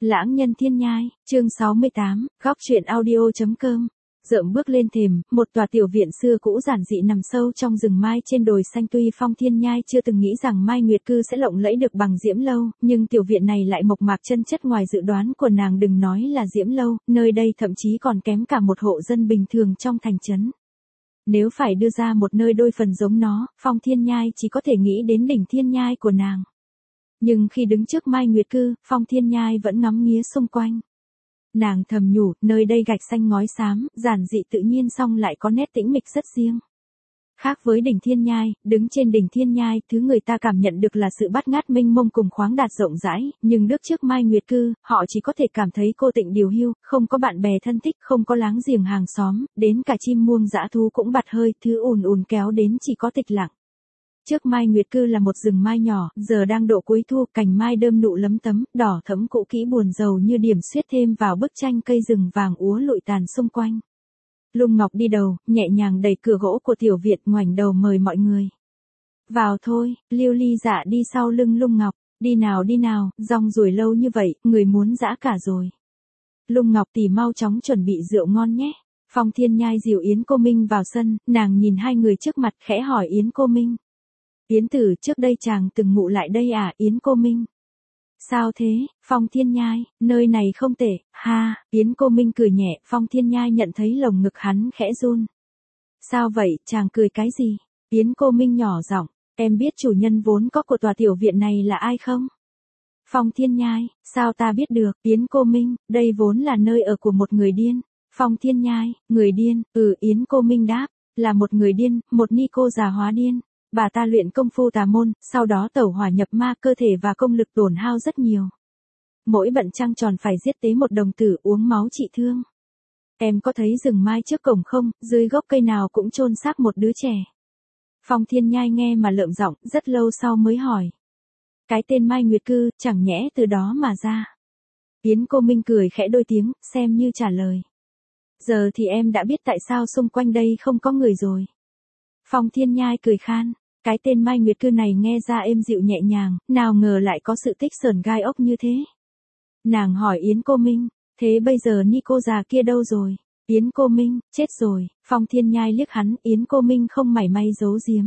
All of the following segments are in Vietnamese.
Lãng nhân thiên nhai, chương 68, góc truyện audio.com. Dợm bước lên thềm, một tòa tiểu viện xưa cũ giản dị nằm sâu trong rừng mai trên đồi xanh. Tuy Phong Thiên Nhai chưa từng nghĩ rằng Mai Nguyệt Cư sẽ lộng lẫy được bằng Diễm Lâu, nhưng tiểu viện này lại mộc mạc chân chất ngoài dự đoán của nàng. Đừng nói là Diễm Lâu, nơi đây thậm chí còn kém cả một hộ dân bình thường trong thành trấn. Nếu phải đưa ra một nơi đôi phần giống nó, Phong Thiên Nhai chỉ có thể nghĩ đến đỉnh Thiên Nhai của nàng. Nhưng khi đứng trước Mai Nguyệt Cư, Phong Thiên Nhai vẫn ngắm nghía xung quanh. Nàng thầm nhủ, nơi đây gạch xanh ngói xám, giản dị tự nhiên song lại có nét tĩnh mịch rất riêng. Khác với đỉnh Thiên Nhai, đứng trên đỉnh Thiên Nhai, thứ người ta cảm nhận được là sự bát ngát mênh mông cùng khoáng đạt rộng rãi, nhưng đứng trước Mai Nguyệt Cư, họ chỉ có thể cảm thấy cô tịnh điều hiu, không có bạn bè thân thích, không có láng giềng hàng xóm, đến cả chim muông dã thú cũng bạt hơi, thứ ùn ùn kéo đến chỉ có tịch lặng. Trước Mai Nguyệt Cư là một rừng mai nhỏ, giờ đang độ cuối thu, cành mai đơm nụ lấm tấm, đỏ thẫm cũ kỹ buồn rầu như điểm xuyết thêm vào bức tranh cây rừng vàng úa lụi tàn xung quanh. Lung Ngọc đi đầu, nhẹ nhàng đẩy cửa gỗ của tiểu viện, ngoảnh đầu mời mọi người. Vào thôi, Liêu Ly Dạ đi sau lưng Lung Ngọc, đi nào, rong ruổi lâu như vậy, người muốn dã cả rồi. Lung Ngọc tỉ mau chóng chuẩn bị rượu ngon nhé. Phong Thiên Nhai dìu Yến Cô Minh vào sân, nàng nhìn hai người trước mặt khẽ hỏi Yến Cô Minh. Yến tử, trước đây chàng từng ngụ lại đây à? Yến Cô Minh. Sao thế, Phong Thiên Nhai, nơi này không tệ, ha, Yến Cô Minh cười nhẹ. Phong Thiên Nhai nhận thấy lồng ngực hắn khẽ run. Sao vậy, chàng cười cái gì? Yến Cô Minh nhỏ giọng, em biết chủ nhân vốn có của tòa tiểu viện này là ai không? Phong Thiên Nhai, sao ta biết được? Yến Cô Minh, đây vốn là nơi ở của một người điên. Phong Thiên Nhai, người điên, Yến Cô Minh đáp, là một người điên, một ni cô già hóa điên. Bà ta luyện công phu tà môn, sau đó tẩu hỏa nhập ma, cơ thể và công lực tổn hao rất nhiều. Mỗi bận trăng tròn phải giết tế một đồng tử uống máu trị thương. Em có thấy rừng mai trước cổng không, dưới gốc cây nào cũng chôn xác một đứa trẻ. Phong Thiên Nhai nghe mà lợm giọng, rất lâu sau mới hỏi. Cái tên Mai Nguyệt Cư, chẳng nhẽ từ đó mà ra. Yến Cô Minh cười khẽ đôi tiếng, xem như trả lời. Giờ thì em đã biết tại sao xung quanh đây không có người rồi. Phong Thiên Nhai cười khan. Cái tên Mai Nguyệt Cư này nghe ra êm dịu nhẹ nhàng, nào ngờ lại có sự tích sờn gai ốc như thế. Nàng hỏi Yến Cô Minh, thế bây giờ ni cô già kia đâu rồi? Yến Cô Minh, chết rồi. Phong Thiên Nhai liếc hắn, Yến Cô Minh không mảy may giấu giếm.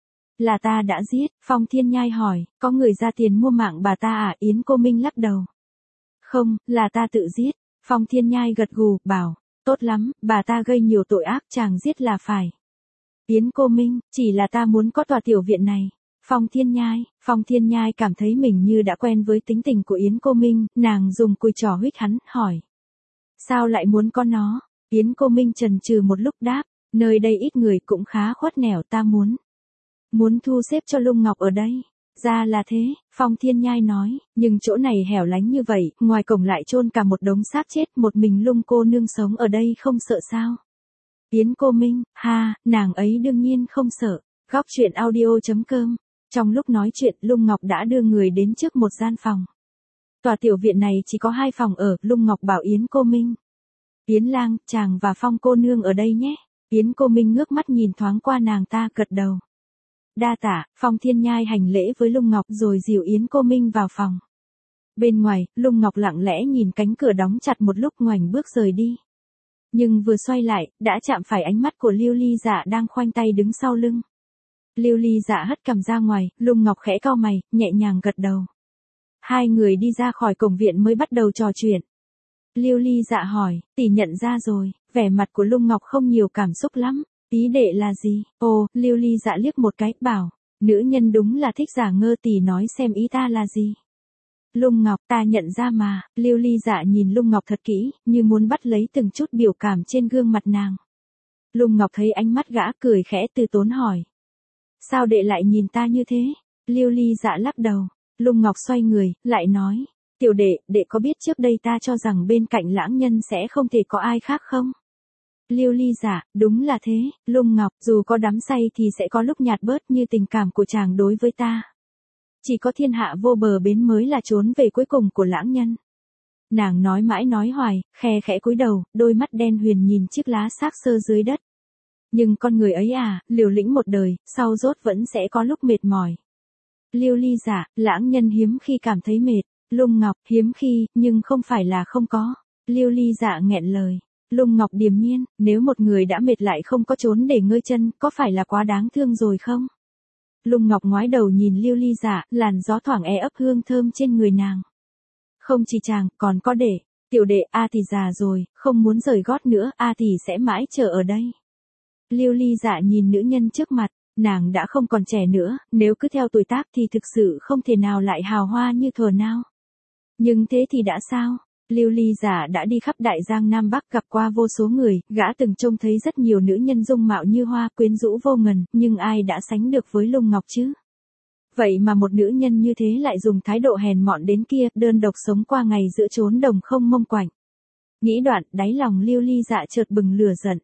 Là ta đã giết. Phong Thiên Nhai hỏi, có người ra tiền mua mạng bà ta à? Yến Cô Minh lắc đầu. Không, là ta tự giết. Phong Thiên Nhai gật gù, bảo, tốt lắm, bà ta gây nhiều tội ác, chàng giết là phải. Yến Cô Minh, chỉ là ta muốn có tòa tiểu viện này. Phong Thiên Nhai cảm thấy mình như đã quen với tính tình của Yến Cô Minh, nàng dùng cùi trỏ huých hắn, hỏi. Sao lại muốn có nó? Yến Cô Minh chần chừ một lúc đáp, nơi đây ít người cũng khá khuất nẻo, ta muốn thu xếp cho Lung Ngọc ở đây. Ra là thế, Phong Thiên Nhai nói, nhưng chỗ này hẻo lánh như vậy, ngoài cổng lại chôn cả một đống xác chết, một mình Lung cô nương sống ở đây không sợ sao? Yến Cô Minh, ha, nàng ấy đương nhiên không sợ. Góc truyện audio.com. Trong lúc nói chuyện, Lung Ngọc đã đưa người đến trước một gian phòng. Tòa tiểu viện này chỉ có 2 phòng ở, Lung Ngọc bảo Yến Cô Minh. Yến lang, chàng và Phong cô nương ở đây nhé. Yến Cô Minh ngước mắt nhìn thoáng qua nàng ta, gật đầu. Đa tạ. Phong Thiên Nhai hành lễ với Lung Ngọc rồi dìu Yến Cô Minh vào phòng. Bên ngoài, Lung Ngọc lặng lẽ nhìn cánh cửa đóng chặt một lúc, ngoảnh bước rời đi. Nhưng vừa xoay lại, đã chạm phải ánh mắt của Liêu Ly Dạ đang khoanh tay đứng sau lưng. Liêu Ly Dạ hất cằm ra ngoài, Lung Ngọc khẽ cau mày, nhẹ nhàng gật đầu. Hai người đi ra khỏi cổng viện mới bắt đầu trò chuyện. Liêu Ly Dạ hỏi, tỷ nhận ra rồi, vẻ mặt của Lung Ngọc không nhiều cảm xúc lắm, ý đệ là gì? Ồ, Liêu Ly Dạ liếc một cái, bảo, nữ nhân đúng là thích giả ngơ, tỷ nói xem ý ta là gì? Lung Ngọc, ta nhận ra mà. Liêu Ly Dạ nhìn Lung Ngọc thật kỹ, như muốn bắt lấy từng chút biểu cảm trên gương mặt nàng. Lung Ngọc thấy ánh mắt gã, cười khẽ từ tốn hỏi. Sao đệ lại nhìn ta như thế? Liêu Ly Dạ lắc đầu. Lung Ngọc xoay người, lại nói. Tiểu đệ, đệ có biết trước đây ta cho rằng bên cạnh lãng nhân sẽ không thể có ai khác không? Liêu Ly Dạ, đúng là thế. Lung Ngọc, dù có đắm say thì sẽ có lúc nhạt bớt như tình cảm của chàng đối với ta. Chỉ có thiên hạ vô bờ bến mới là trốn về cuối cùng của lãng nhân. Nàng nói mãi nói hoài, khe khẽ cúi đầu, đôi mắt đen huyền nhìn chiếc lá xác xơ dưới đất. Nhưng con người ấy à, liều lĩnh một đời, sau rốt vẫn sẽ có lúc mệt mỏi. Liêu Ly Dạ, lãng nhân hiếm khi cảm thấy mệt. Lung Ngọc, hiếm khi, nhưng không phải là không có. Lưu Ly Dạ nghẹn lời. Lung Ngọc điềm nhiên, nếu một người đã mệt lại không có trốn để ngơi chân, có phải là quá đáng thương rồi không? Lung Ngọc ngoái đầu nhìn Lưu Ly Dạ, làn gió thoảng ấp hương thơm trên người nàng. Không chỉ chàng, còn có đệ. Tiểu đệ, A tỷ già rồi, không muốn rời gót nữa, A tỷ sẽ mãi chờ ở đây. Lưu Ly Dạ nhìn nữ nhân trước mặt, nàng đã không còn trẻ nữa, nếu cứ theo tuổi tác thì thực sự không thể nào lại hào hoa như thuở nào. Nhưng thế thì đã sao? Lưu Ly Dạ đã đi khắp Đại Giang Nam Bắc, gặp qua vô số người, gã từng trông thấy rất nhiều nữ nhân dung mạo như hoa, quyến rũ vô ngần, nhưng ai đã sánh được với Lung Ngọc chứ? Vậy mà một nữ nhân như thế lại dùng thái độ hèn mọn đến kia, đơn độc sống qua ngày giữa chốn đồng không mông quạnh. Nghĩ đoạn, đáy lòng Lưu Ly Dạ chợt bừng lửa giận.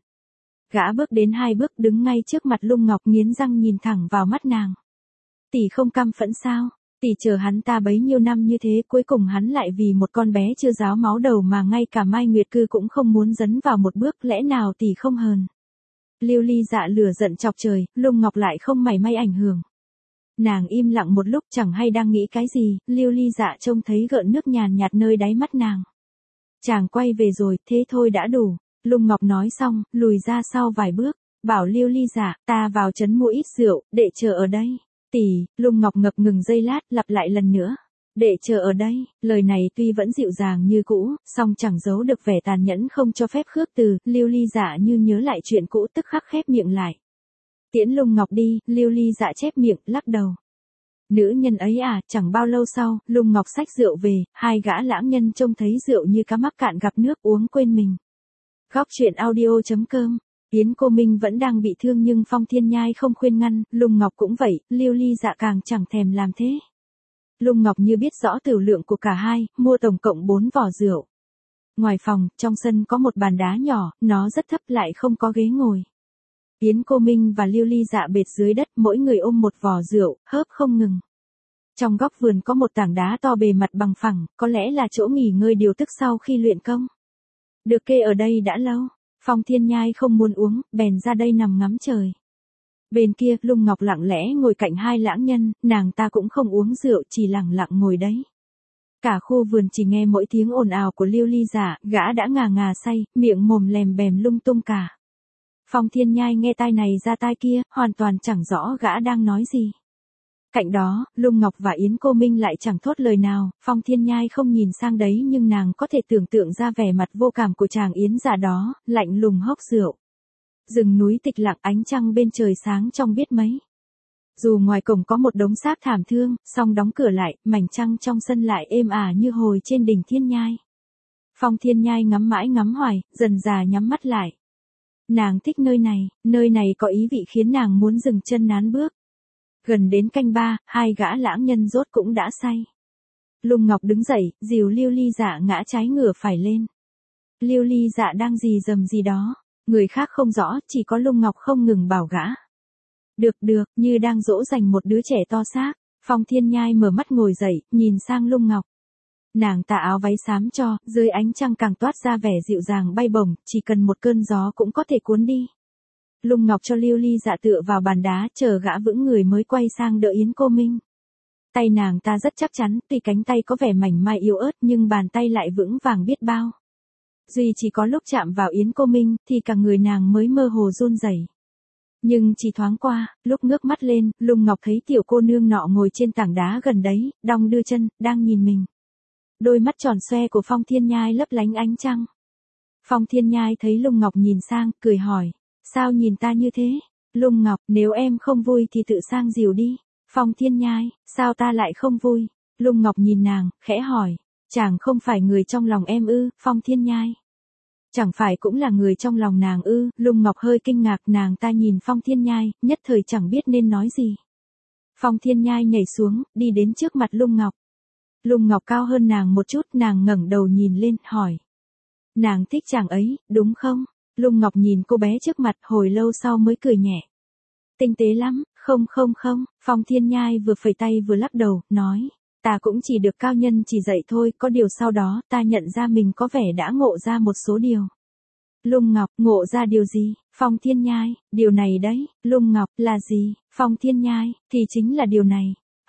Gã bước đến 2 bước, đứng ngay trước mặt Lung Ngọc, nghiến răng nhìn thẳng vào mắt nàng. Tỷ không căm phẫn sao? Tỷ chờ hắn ta bấy nhiêu năm như thế, cuối cùng hắn lại vì một con bé chưa ráo máu đầu mà ngay cả Mai Nguyệt Cư cũng không muốn dấn vào một bước, lẽ nào tỷ không hờn? Lưu Ly Dạ lửa giận chọc trời, Lung Ngọc lại không mảy may ảnh hưởng. Nàng im lặng một lúc, chẳng hay đang nghĩ cái gì. Lưu Ly Dạ trông thấy gợn nước nhàn nhạt nơi đáy mắt nàng. Chàng quay về rồi, thế thôi đã đủ. Lung Ngọc nói xong, lùi ra sau vài bước, bảo Lưu Ly Dạ, ta vào trấn mua ít rượu, để chờ ở đây. Tỷ, Lung Ngọc ngập ngừng giây lát, lặp lại lần nữa. Để chờ ở đây, lời này tuy vẫn dịu dàng như cũ, song chẳng giấu được vẻ tàn nhẫn không cho phép khước từ. Lưu Ly Dạ như nhớ lại chuyện cũ, tức khắc khép miệng lại. Tiễn Lung Ngọc đi, Lưu Ly Dạ chép miệng, lắc đầu. Nữ nhân ấy à, chẳng bao lâu sau, Lung Ngọc xách rượu về, 2 gã lãng nhân trông thấy rượu như cá mắc cạn gặp nước, uống quên mình. Góc truyện audio.com. Yến Cô Minh vẫn đang bị thương nhưng Phong Thiên Nhai không khuyên ngăn, Lung Ngọc cũng vậy, Lưu Ly Dạ càng chẳng thèm làm thế. Lung Ngọc như biết rõ tửu lượng của cả hai, mua tổng cộng 4 vỏ rượu. Ngoài phòng, trong sân có một bàn đá nhỏ, nó rất thấp lại không có ghế ngồi. Yến Cô Minh và Lưu Ly Dạ bệt dưới đất, mỗi người ôm một vỏ rượu, hớp không ngừng. Trong góc vườn có một tảng đá to bề mặt bằng phẳng, có lẽ là chỗ nghỉ ngơi điều tức sau khi luyện công. Được kê ở đây đã lâu, Phong Thiên Nhai không muốn uống, bèn ra đây nằm ngắm trời. Bên kia, Lung Ngọc lặng lẽ ngồi cạnh 2 lãng nhân, nàng ta cũng không uống rượu, chỉ lặng lặng ngồi đấy. Cả khu vườn chỉ nghe mỗi tiếng ồn ào của Lưu Ly Dạ, gã đã ngà ngà say, miệng mồm lèm bèm lung tung cả. Phong Thiên Nhai nghe tai này ra tai kia, hoàn toàn chẳng rõ gã đang nói gì. Cạnh đó, Lung Ngọc và Yến Cô Minh lại chẳng thốt lời nào, Phong Thiên Nhai không nhìn sang đấy nhưng nàng có thể tưởng tượng ra vẻ mặt vô cảm của chàng Yến già đó, lạnh lùng hốc rượu. Rừng núi tịch lặng, ánh trăng bên trời sáng trong biết mấy. Dù ngoài cổng có một đống xác thảm thương, song đóng cửa lại, mảnh trăng trong sân lại êm ả như hồi trên đỉnh Thiên Nhai. Phong Thiên Nhai ngắm mãi ngắm hoài, dần dà nhắm mắt lại. Nàng thích nơi này có ý vị khiến nàng muốn dừng chân nán bước. Gần đến canh 3, 2 gã lãng nhân rốt cũng đã say. Lung Ngọc đứng dậy, dìu Lưu Ly Dạ ngã trái ngửa phải lên. Lưu Ly Dạ đang rì rầm gì đó, người khác không rõ, chỉ có Lung Ngọc không ngừng bảo gã. Được, như đang dỗ dành một đứa trẻ to xác. Phong Thiên Nhai mở mắt ngồi dậy, nhìn sang Lung Ngọc. Nàng tà áo váy xám cho, dưới ánh trăng càng toát ra vẻ dịu dàng bay bổng, chỉ cần một cơn gió cũng có thể cuốn đi. Lung Ngọc cho Lưu Ly Dạ tựa vào bàn đá, chờ gã vững người mới quay sang đỡ Yến Cô Minh. Tay nàng ta rất chắc chắn, tuy cánh tay có vẻ mảnh mai yếu ớt nhưng bàn tay lại vững vàng biết bao. Duy chỉ có lúc chạm vào Yến Cô Minh, thì cả người nàng mới mơ hồ run rẩy. Nhưng chỉ thoáng qua, lúc ngước mắt lên, Lung Ngọc thấy tiểu cô nương nọ ngồi trên tảng đá gần đấy, đong đưa chân, đang nhìn mình. Đôi mắt tròn xoe của Phong Thiên Nhai lấp lánh ánh trăng. Phong Thiên Nhai thấy Lung Ngọc nhìn sang, cười hỏi, sao nhìn ta như thế? Lung Ngọc, nếu em không vui thì tự sang dìu đi. Phong Thiên Nhai, sao ta lại không vui? Lung Ngọc nhìn nàng, khẽ hỏi, chàng không phải người trong lòng em ư? Phong Thiên Nhai, chẳng phải cũng là người trong lòng nàng ư? Lung Ngọc hơi kinh ngạc, nàng ta nhìn Phong Thiên Nhai, nhất thời chẳng biết nên nói gì. Phong Thiên Nhai nhảy xuống, đi đến trước mặt Lung Ngọc. Lung Ngọc cao hơn nàng một chút, nàng ngẩng đầu nhìn lên, hỏi. Nàng thích chàng ấy, đúng không? Lung Ngọc nhìn cô bé trước mặt, hồi lâu sau mới cười nhẹ. Tinh tế lắm, không. Phong Thiên Nhai vừa phẩy tay vừa lắc đầu, nói. Ta cũng chỉ được cao nhân chỉ dạy thôi, có điều sau đó ta nhận ra mình có vẻ đã ngộ ra một số điều. Lung Ngọc, ngộ ra điều gì? Phong Thiên Nhai, điều này đấy. Lung Ngọc, là gì? Phong Thiên Nhai, thì chính là điều này.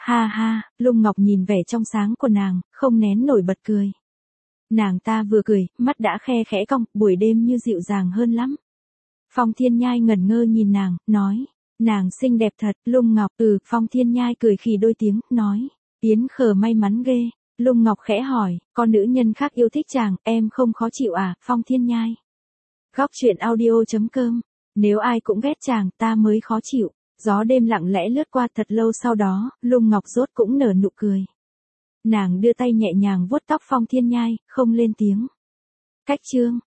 Ha ha, Lung Ngọc nhìn vẻ trong sáng của nàng, không nén nổi bật cười. Nàng ta vừa cười, mắt đã khe khẽ cong, buổi đêm như dịu dàng hơn lắm. Phong Thiên Nhai ngẩn ngơ nhìn nàng, nói, nàng xinh đẹp thật, Lung Ngọc. Phong Thiên Nhai cười khì đôi tiếng, nói, Yến Khờ may mắn ghê. Lung Ngọc khẽ hỏi, con nữ nhân khác yêu thích chàng, em không khó chịu à, Phong Thiên Nhai. Góc truyện audio.com, nếu ai cũng ghét chàng, ta mới khó chịu. Gió đêm lặng lẽ lướt qua, thật lâu sau đó, Lung Ngọc rốt cũng nở nụ cười. Nàng đưa tay nhẹ nhàng vuốt tóc Phong Thiên Nhai, không lên tiếng. Cách chương